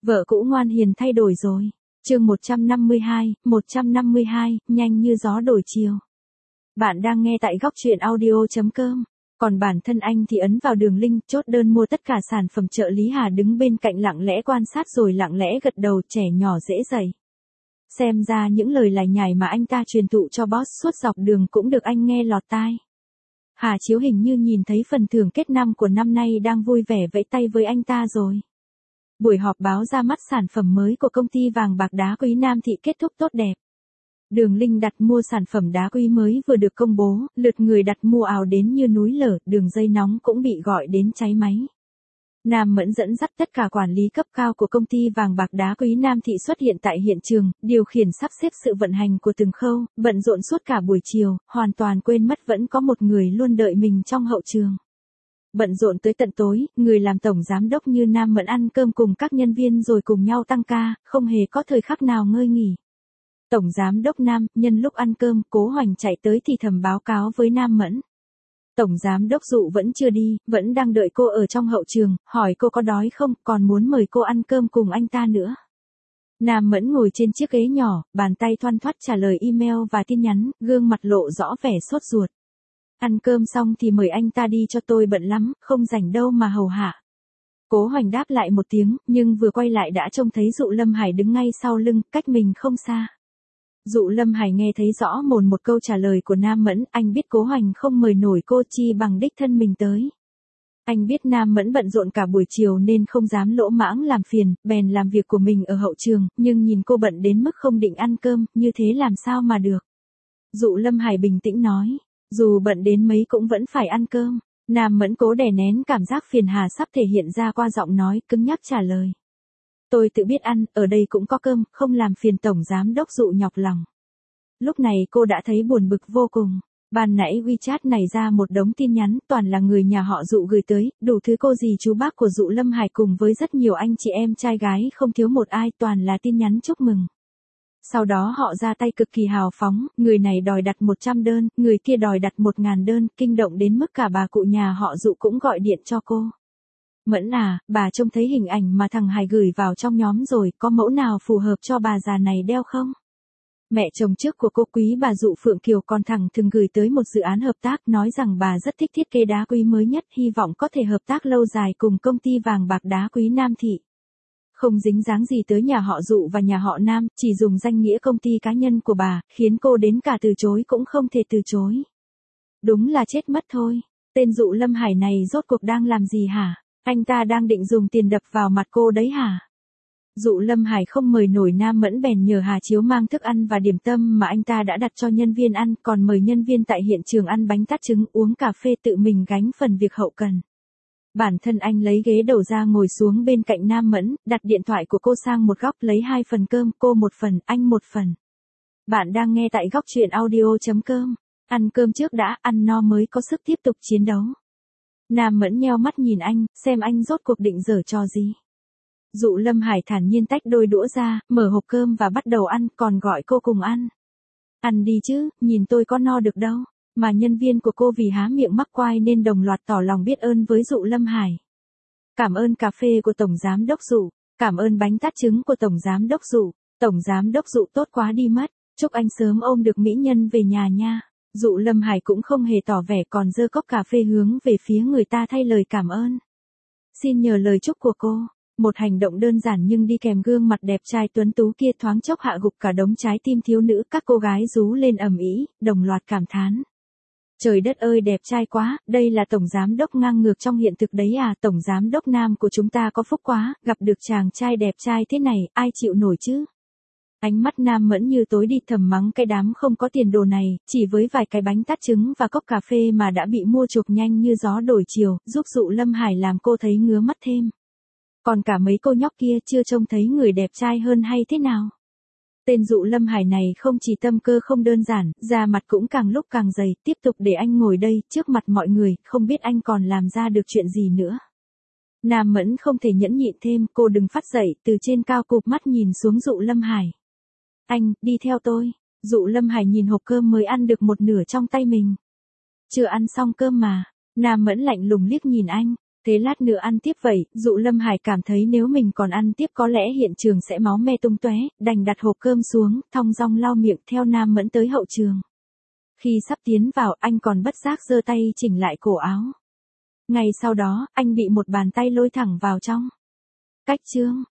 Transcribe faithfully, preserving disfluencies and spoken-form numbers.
Vợ cũ ngoan hiền thay đổi rồi. Chương một trăm năm mươi hai, một trăm năm mươi hai, nhanh như gió đổi chiều. Bạn đang nghe tại góc truyện audio chấm com. Còn bản thân anh thì ấn vào đường link chốt đơn mua tất cả sản phẩm chợ Lý Hà, đứng bên cạnh lặng lẽ quan sát rồi lặng lẽ gật đầu. Trẻ nhỏ dễ dạy. Xem ra những lời lải nhải mà anh ta truyền thụ cho boss suốt dọc đường cũng được anh nghe lọt tai. Hà Chiếu hình như nhìn thấy phần thưởng kết năm của năm nay đang vui vẻ vẫy tay với anh ta rồi. Buổi họp báo ra mắt sản phẩm mới của công ty vàng bạc đá quý Nam Thị kết thúc tốt đẹp. Đường link đặt mua sản phẩm đá quý mới vừa được công bố, lượt người đặt mua ào đến như núi lở, đường dây nóng cũng bị gọi đến cháy máy. Nam Mẫn dẫn dắt tất cả quản lý cấp cao của công ty vàng bạc đá quý Nam Thị xuất hiện tại hiện trường, điều khiển sắp xếp sự vận hành của từng khâu, bận rộn suốt cả buổi chiều, hoàn toàn quên mất vẫn có một người luôn đợi mình trong hậu trường. Bận rộn tới tận tối, người làm tổng giám đốc như Nam Mẫn ăn cơm cùng các nhân viên rồi cùng nhau tăng ca, không hề có thời khắc nào ngơi nghỉ. Tổng giám đốc Nam, nhân lúc ăn cơm, Cố Hoành chạy tới thì thầm báo cáo với Nam Mẫn. Tổng giám đốc Dụ vẫn chưa đi, vẫn đang đợi cô ở trong hậu trường, hỏi cô có đói không, còn muốn mời cô ăn cơm cùng anh ta nữa. Nam Mẫn ngồi trên chiếc ghế nhỏ, bàn tay thoăn thoắt trả lời email và tin nhắn, gương mặt lộ rõ vẻ sốt ruột. Ăn cơm xong thì mời anh ta đi cho tôi bận lắm, không rảnh đâu mà hầu hạ. Cố Hoành đáp lại một tiếng, nhưng vừa quay lại đã trông thấy Dụ Lâm Hải đứng ngay sau lưng, cách mình không xa. Dụ Lâm Hải nghe thấy rõ mồn một câu trả lời của Nam Mẫn, anh biết Cố Hoành không mời nổi cô, chi bằng đích thân mình tới. Anh biết Nam Mẫn bận rộn cả buổi chiều nên không dám lỗ mãng làm phiền, bèn làm việc của mình ở hậu trường, nhưng nhìn cô bận đến mức không định ăn cơm, như thế làm sao mà được. Dụ Lâm Hải bình tĩnh nói, dù bận đến mấy cũng vẫn phải ăn cơm. Nam Mẫn cố đè nén cảm giác phiền hà sắp thể hiện ra qua giọng nói, cứng nhắc trả lời. Tôi tự biết ăn, ở đây cũng có cơm, không làm phiền tổng giám đốc Dụ nhọc lòng. Lúc này cô đã thấy buồn bực vô cùng. Ban nãy WeChat này ra một đống tin nhắn, toàn là người nhà họ Dụ gửi tới, đủ thứ cô dì chú bác của Dụ Lâm Hải cùng với rất nhiều anh chị em trai gái không thiếu một ai, toàn là tin nhắn chúc mừng. Sau đó họ ra tay cực kỳ hào phóng, người này đòi đặt một trăm đơn, người kia đòi đặt một nghìn đơn, kinh động đến mức cả bà cụ nhà họ Dụ cũng gọi điện cho cô. Mẫn à, bà trông thấy hình ảnh mà thằng Hải gửi vào trong nhóm rồi, có mẫu nào phù hợp cho bà già này đeo không? Mẹ chồng trước của cô quý bà Dụ Phượng Kiều còn thẳng thừng gửi tới một dự án hợp tác, nói rằng bà rất thích thiết kế đá quý mới nhất, hy vọng có thể hợp tác lâu dài cùng công ty vàng bạc đá quý Nam Thị. Không dính dáng gì tới nhà họ Dụ và nhà họ Nam, chỉ dùng danh nghĩa công ty cá nhân của bà, khiến cô đến cả từ chối cũng không thể từ chối. Đúng là chết mất thôi, tên Dụ Lâm Hải này rốt cuộc đang làm gì hả? Anh ta đang định dùng tiền đập vào mặt cô đấy hả? Dụ Lâm Hải không mời nổi Nam Mẫn bèn nhờ Hà Chiếu mang thức ăn và điểm tâm mà anh ta đã đặt cho nhân viên ăn, còn mời nhân viên tại hiện trường ăn bánh tát trứng, uống cà phê, tự mình gánh phần việc hậu cần. Bản thân anh lấy ghế đầu ra ngồi xuống bên cạnh Nam Mẫn, đặt điện thoại của cô sang một góc, lấy hai phần cơm, cô một phần, anh một phần. Bạn đang nghe tại góc truyện audio chấm com. Ăn cơm trước đã, ăn no mới có sức tiếp tục chiến đấu. Nam Mẫn nheo mắt nhìn anh, xem anh rốt cuộc định giở trò gì. Dụ Lâm Hải thản nhiên tách đôi đũa ra, mở hộp cơm và bắt đầu ăn, còn gọi cô cùng ăn. Ăn đi chứ, nhìn tôi có no được đâu. Mà nhân viên của cô vì há miệng mắc quai nên đồng loạt tỏ lòng biết ơn với Dụ Lâm Hải. Cảm ơn cà phê của Tổng Giám Đốc Dụ, cảm ơn bánh tát trứng của Tổng Giám Đốc Dụ, Tổng Giám Đốc Dụ tốt quá đi mất, chúc anh sớm ôm được mỹ nhân về nhà nha. Dụ Lâm Hải cũng không hề tỏ vẻ, còn giơ cốc cà phê hướng về phía người ta thay lời cảm ơn. Xin nhờ lời chúc của cô. Một hành động đơn giản nhưng đi kèm gương mặt đẹp trai tuấn tú kia thoáng chốc hạ gục cả đống trái tim thiếu nữ, các cô gái rú lên ầm ĩ, đồng loạt cảm thán. Trời đất ơi đẹp trai quá, đây là tổng giám đốc ngang ngược trong hiện thực đấy à, tổng giám đốc Nam của chúng ta có phúc quá, gặp được chàng trai đẹp trai thế này, ai chịu nổi chứ. Ánh mắt Nam Mẫn như tối đi, thầm mắng cái đám không có tiền đồ này, chỉ với vài cái bánh tát trứng và cốc cà phê mà đã bị mua chuộc nhanh như gió đổi chiều, giúp Dụ Lâm Hải làm cô thấy ngứa mắt thêm. Còn cả mấy cô nhóc kia chưa trông thấy người đẹp trai hơn hay thế nào. Tên Dụ Lâm Hải này không chỉ tâm cơ không đơn giản, da mặt cũng càng lúc càng dày, tiếp tục để anh ngồi đây, trước mặt mọi người, không biết anh còn làm ra được chuyện gì nữa. Nam Mẫn không thể nhẫn nhịn thêm, cô đừng phát dậy, từ trên cao cụp mắt nhìn xuống Dụ Lâm Hải. Anh, đi theo tôi. Dụ Lâm Hải nhìn hộp cơm mới ăn được một nửa trong tay mình. Chưa ăn xong cơm mà. Nam Mẫn lạnh lùng liếc nhìn anh. Thế lát nữa ăn tiếp vậy, Dụ Lâm Hải cảm thấy nếu mình còn ăn tiếp có lẽ hiện trường sẽ máu me tung tóe, đành đặt hộp cơm xuống, thong dong lau miệng theo Nam Mẫn tới hậu trường. Khi sắp tiến vào, anh còn bất giác giơ tay chỉnh lại cổ áo. Ngay sau đó, anh bị một bàn tay lôi thẳng vào trong. Cách chương